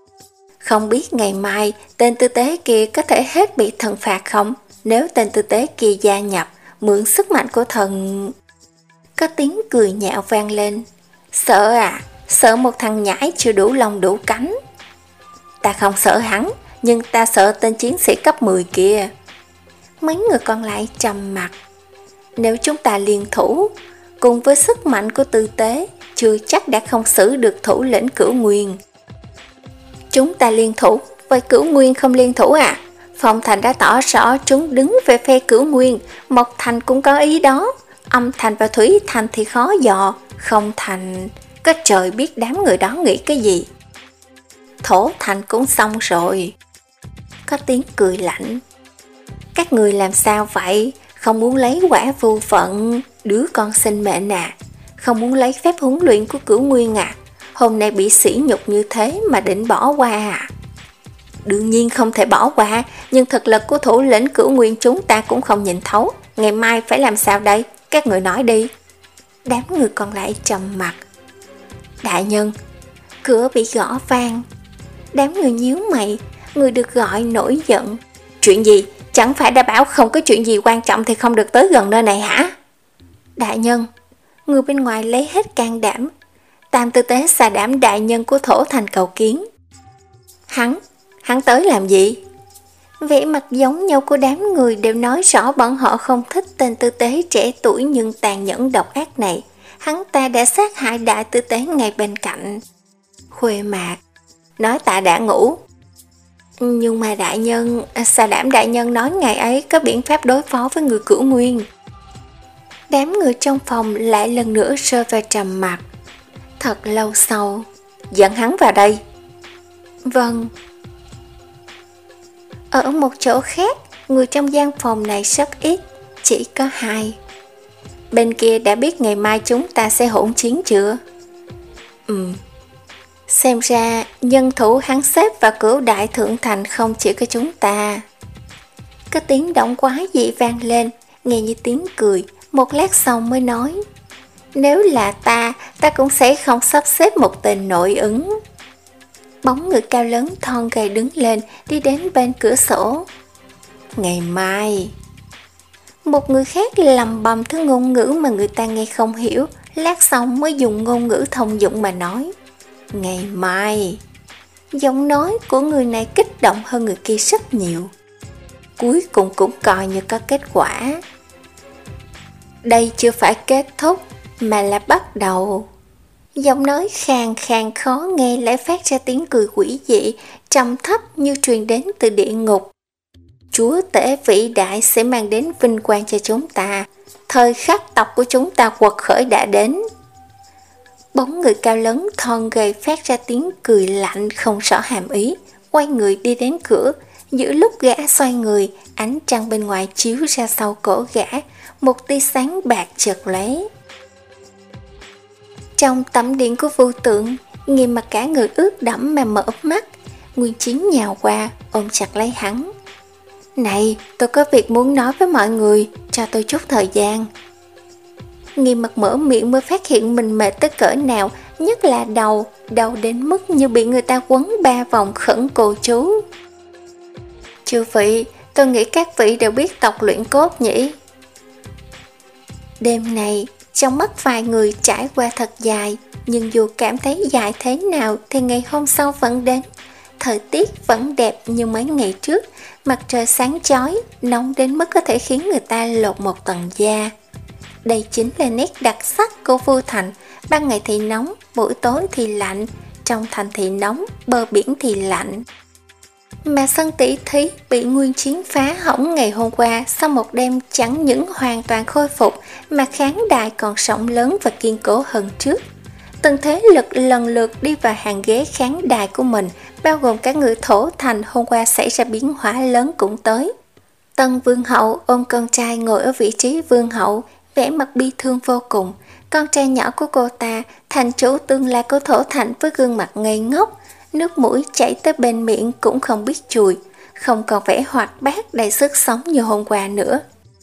Không biết ngày mai tên tư tế kia có thể hết bị thần phạt không? Nếu tên tư tế kia gia nhập, mượn sức mạnh của thần... Có tiếng cười nhạo vang lên. Sợ à? Sợ một thằng nhãi chưa đủ lòng đủ cánh. Ta không sợ hắn, nhưng ta sợ tên chiến sĩ cấp mười kia. Mấy người còn lại trầm mặt. Nếu chúng ta liên thủ, cùng với sức mạnh của tư tế, chưa chắc đã không xử được thủ lĩnh Cửu Nguyên. Chúng ta liên thủ, vậy Cửu Nguyên không liên thủ à? Phong Thành đã tỏ rõ chúng đứng về phe Cửu Nguyên, Mộc Thành cũng có ý đó. Âm Thành và Thủy Thành thì khó dò, không thành... Có trời biết đám người đó nghĩ cái gì. Thổ Thành cũng xong rồi. Có tiếng cười lạnh. Các người làm sao vậy? Không muốn lấy quả vô phận, đứa con sinh mệnh à? Không muốn lấy phép huấn luyện của Cửu Nguyên à? Hôm nay bị sỉ nhục như thế mà định bỏ qua à? Đương nhiên không thể bỏ qua, nhưng thực lực của thủ lĩnh Cửu Nguyên chúng ta cũng không nhìn thấu. Ngày mai phải làm sao đây? Các người nói đi. Đám người còn lại trầm mặt. Đại nhân. Cửa bị gõ vang. Đám người nhíu mày. Người được gọi nổi giận. Chuyện gì? Chẳng phải đã bảo không có chuyện gì quan trọng thì không được tới gần nơi này hả? Đại nhân. Người bên ngoài lấy hết can đảm. Tam tư tế xà đảm đại nhân của Thổ Thành cầu kiến. Hắn, hắn tới làm gì? Vẻ mặt giống nhau của đám người đều nói rõ bọn họ không thích tên tư tế trẻ tuổi nhưng tàn nhẫn độc ác này. Hắn ta đã sát hại đại tư tế ngay bên cạnh. Khuê Mạc nói ta đã ngủ. Nhưng mà đại nhân, xà đảm đại nhân nói ngày ấy có biện pháp đối phó với người Cửu Nguyên. Đám người trong phòng lại lần nữa rơi vào trầm mặc. Thật lâu sau, dẫn hắn vào đây. Vâng. Ở một chỗ khác, người trong gian phòng này rất ít, chỉ có hai. Bên kia đã biết ngày mai chúng ta sẽ hỗn chiến chưa? Ừm. Xem ra nhân thủ hắn xếp vào Cửu Đại Thượng Thành không chỉ có chúng ta. Có tiếng động quá dị vang lên, nghe như tiếng cười, một lát sau mới nói. Nếu là ta, ta cũng sẽ không sắp xếp một tên nội ứng. Bóng người cao lớn thon gầy đứng lên, đi đến bên cửa sổ. Ngày mai. Một người khác lầm bầm thứ ngôn ngữ mà người ta nghe không hiểu, lát sau mới dùng ngôn ngữ thông dụng mà nói. Ngày mai. Giọng nói của người này kích động hơn người kia rất nhiều. cuối cùng cũng coi như có kết quả. Đây chưa phải kết thúc, mà là bắt đầu. Giọng nói khàn khàn khó nghe lại phát ra tiếng cười quỷ dị, trầm thấp như truyền đến từ địa ngục. Chúa tể vĩ đại sẽ mang đến vinh quang cho chúng ta. Thời khắc tộc của chúng ta quật khởi đã đến. Bóng người cao lớn thon gầy phát ra tiếng cười lạnh không rõ hàm ý, quay người đi đến cửa. Giữa lúc gã xoay người, ánh trăng bên ngoài chiếu ra sau cổ gã, một tia sáng bạc chợt lóe. Trong tẩm điện của Vô Tượng, Nghiêm mặt cả người ướt đẫm mà mở mắt. Nguyên Chiến nhào qua, ôm chặt lấy hắn. Này, tôi có việc muốn nói với mọi người, cho tôi chút thời gian. Nghiêm mặt mở miệng mới phát hiện mình mệt tới cỡ nào, nhất là đầu, đau đến mức như bị người ta quấn ba vòng khẩn cổ chú. Chư vị, tôi nghĩ các vị đều biết tộc luyện cốt nhỉ? Đêm này, trong mắt vài người trải qua thật dài, nhưng dù cảm thấy dài thế nào thì ngày hôm sau vẫn đến. Thời tiết vẫn đẹp như mấy ngày trước, mặt trời sáng chói, nóng đến mức có thể khiến người ta lột một tầng da. Đây chính là nét đặc sắc của Vu Thành, ban ngày thì nóng, buổi tối thì lạnh, trong thành thì nóng, bờ biển thì lạnh. Mà sân tỷ thí bị Nguyên Chiến phá hỏng ngày hôm qua sau một đêm chẳng những hoàn toàn khôi phục mà khán đài còn rộng lớn và kiên cố hơn trước. Từng thế lực lần lượt đi vào hàng ghế khán đài của mình, bao gồm cả người Thổ Thành hôm qua xảy ra biến hóa lớn cũng tới. Tân Vương Hậu ôm con trai ngồi ở vị trí Vương Hậu, vẻ mặt bi thương vô cùng. Con trai nhỏ của cô ta, thành chủ tương lai của Thổ Thành với gương mặt ngây ngốc, nước mũi chảy tới bên miệng cũng không biết chùi, không còn vẻ hoạt bát đầy sức sống như hôm qua nữa.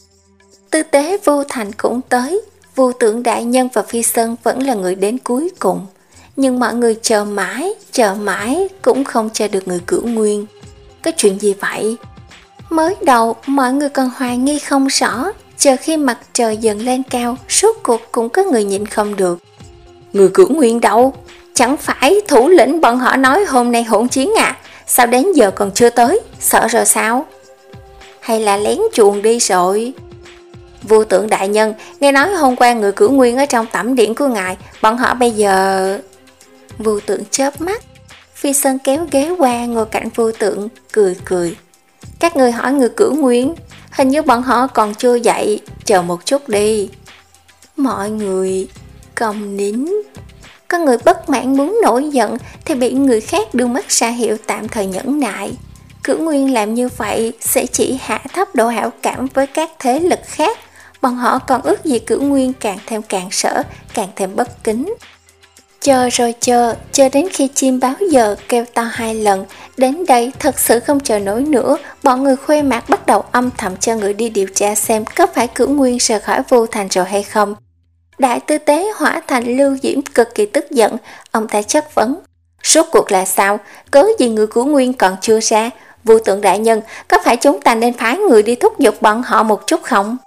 Tư tế Vu Thành cũng tới, Vu Tượng đại nhân và Phi Sơn vẫn là người đến cuối cùng. Nhưng mọi người chờ mãi, chờ mãi cũng không chờ được người Cửu Nguyên. Cái chuyện gì vậy? Mới đầu mọi người còn hoài nghi không rõ, chờ khi mặt trời dần lên cao, suốt cuộc cũng có người nhịn không được. Người Cửu Nguyên đâu? Chẳng phải thủ lĩnh bọn họ nói hôm nay hỗn chiến à? Sao đến giờ còn chưa tới? Sợ rồi sao? Hay là lén chuồn đi rồi? Vu Tượng đại nhân, nghe nói hôm qua người Cửu Nguyên ở trong tẩm điện của ngài, bọn họ bây giờ... Vu Tượng chớp mắt. Phi Sơn kéo ghế qua ngồi cạnh Vu Tượng, cười cười. Các người hỏi người Cửu Nguyên, hình như bọn họ còn chưa dậy, chờ một chút đi. Mọi người câm nín. Có người bất mãn muốn nổi giận thì bị người khác đưa mắt ra hiệu tạm thời nhẫn nại. Cửu Nguyên làm như vậy sẽ chỉ hạ thấp độ hảo cảm với các thế lực khác. Bọn họ còn ước gì Cửu Nguyên càng thêm càng sợ, càng thêm bất kính. Chờ rồi chờ, chờ đến khi chim báo giờ kêu to hai lần. Đến đây thật sự không chờ nổi nữa, bọn người Khuê Mạc bắt đầu âm thầm cho người đi điều tra xem có phải Cửu Nguyên rời khỏi Vu Thành rồi hay không. Đại tư tế Hỏa Thành Lưu Diễm cực kỳ tức giận, ông ta chất vấn. Rốt cuộc là sao? Cớ gì người Cửu Nguyên còn chưa ra? Vu Tượng đại nhân, có phải chúng ta nên phái người đi thúc giục bọn họ một chút không?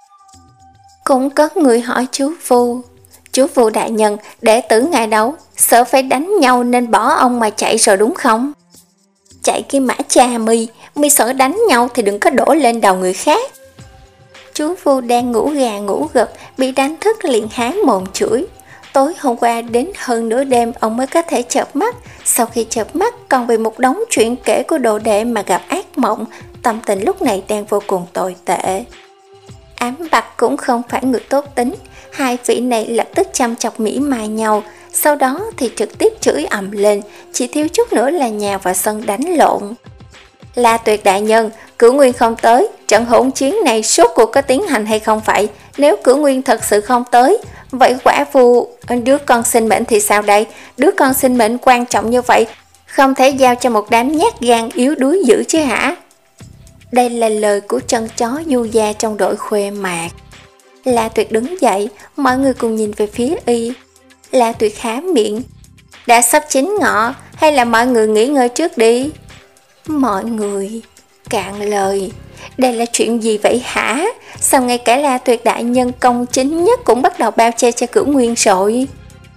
Cũng có người hỏi chú Vu. Chú Vu đại nhân, đệ tử ngài đấu, sợ phải đánh nhau nên bỏ ông mà chạy rồi đúng không? Chạy cái mã cha mi, mi sợ đánh nhau thì đừng có đổ lên đầu người khác. Chú Vu đang ngủ gà ngủ gật, bị đánh thức liền há mồm chửi. Tối hôm qua đến hơn nửa đêm ông mới có thể chợp mắt, sau khi chợp mắt còn vì một đống chuyện kể của đồ đệ mà gặp ác mộng, tâm tình lúc này đang vô cùng tồi tệ. Ám Bạch cũng không phải người tốt tính, hai vị này lập tức chăm chọc mỉa mai nhau, sau đó thì trực tiếp chửi ầm lên, chỉ thiếu chút nữa là nhào vào sân đánh lộn. La Tuyệt đại nhân, Cửu Nguyên không tới, trận hỗn chiến này suốt cuộc có tiến hành hay không vậy? Nếu Cửu Nguyên thật sự không tới, vậy quả Vu đứa con sinh mệnh thì sao đây? Đứa con sinh mệnh quan trọng như vậy, không thể giao cho một đám nhát gan yếu đuối dữ chứ hả? Đây là lời của chân chó du gia trong đội Khuê Mạc. La Tuyệt đứng dậy, mọi người cùng nhìn về phía y. La Tuyệt há miệng. Đã sắp chín ngọ, hay là mọi người nghỉ ngơi trước đi? Mọi người cạn lời. Đây là chuyện gì vậy hả? Sao ngay cả La Tuyệt đại nhân công chính nhất cũng bắt đầu bao che cho Cửu Nguyên rồi?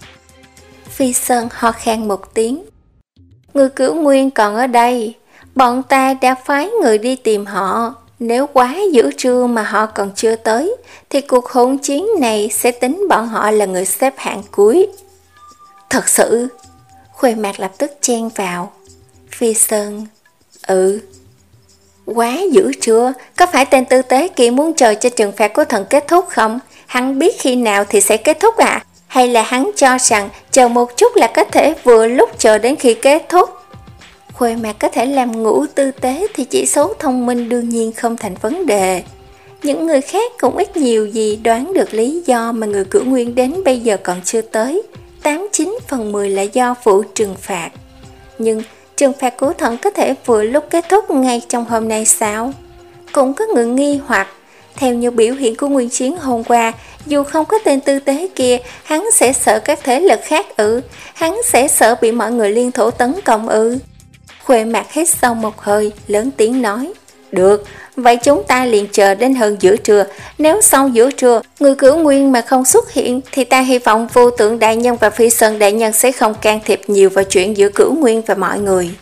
Phi Sơn ho khan một tiếng. Người Cửu Nguyên còn ở đây, bọn ta đã phái người đi tìm họ, Nếu quá giữa trưa mà họ còn chưa tới, thì cuộc hỗn chiến này sẽ tính bọn họ là người xếp hạng cuối. Thật sự, Khuê Mạc lập tức chen vào. Phi Sơn, ừ. Quá dữ chưa? Có phải tên tư tế kia muốn chờ cho trừng phạt của thần kết thúc không? Hắn biết khi nào thì sẽ kết thúc à? Hay là hắn cho rằng chờ một chút là có thể vừa lúc chờ đến khi kết thúc? Khuê Mạc có thể làm ngũ tư tế thì chỉ số thông minh đương nhiên không thành vấn đề. Những người khác cũng ít nhiều gì đoán được lý do mà người Cửu Nguyên đến bây giờ còn chưa tới. Tám chín phần mười là do vụ trừng phạt. Nhưng trừng phạt của thần có thể vừa lúc kết thúc ngay trong hôm nay sao? Cũng có người nghi hoặc, theo như biểu hiện của Nguyên Chiến hôm qua, dù không có tên tư tế kia, hắn sẽ sợ các thế lực khác ư, hắn sẽ sợ bị mọi người liên thủ tấn công ư. Khuê Mạc hít sâu một hơi, lớn tiếng nói, được, vậy chúng ta liền chờ đến hơn giữa trưa. Nếu sau giữa trưa, người Cửu Nguyên mà không xuất hiện, thì ta hy vọng Vô Tượng Đại Nhân và Phi Sơn Đại Nhân sẽ không can thiệp nhiều vào chuyện giữa Cửu Nguyên và mọi người.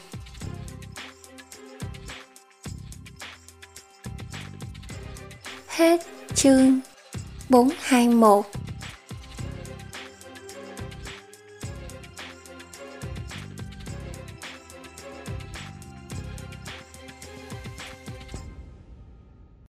Hết chương bốn hai mốt.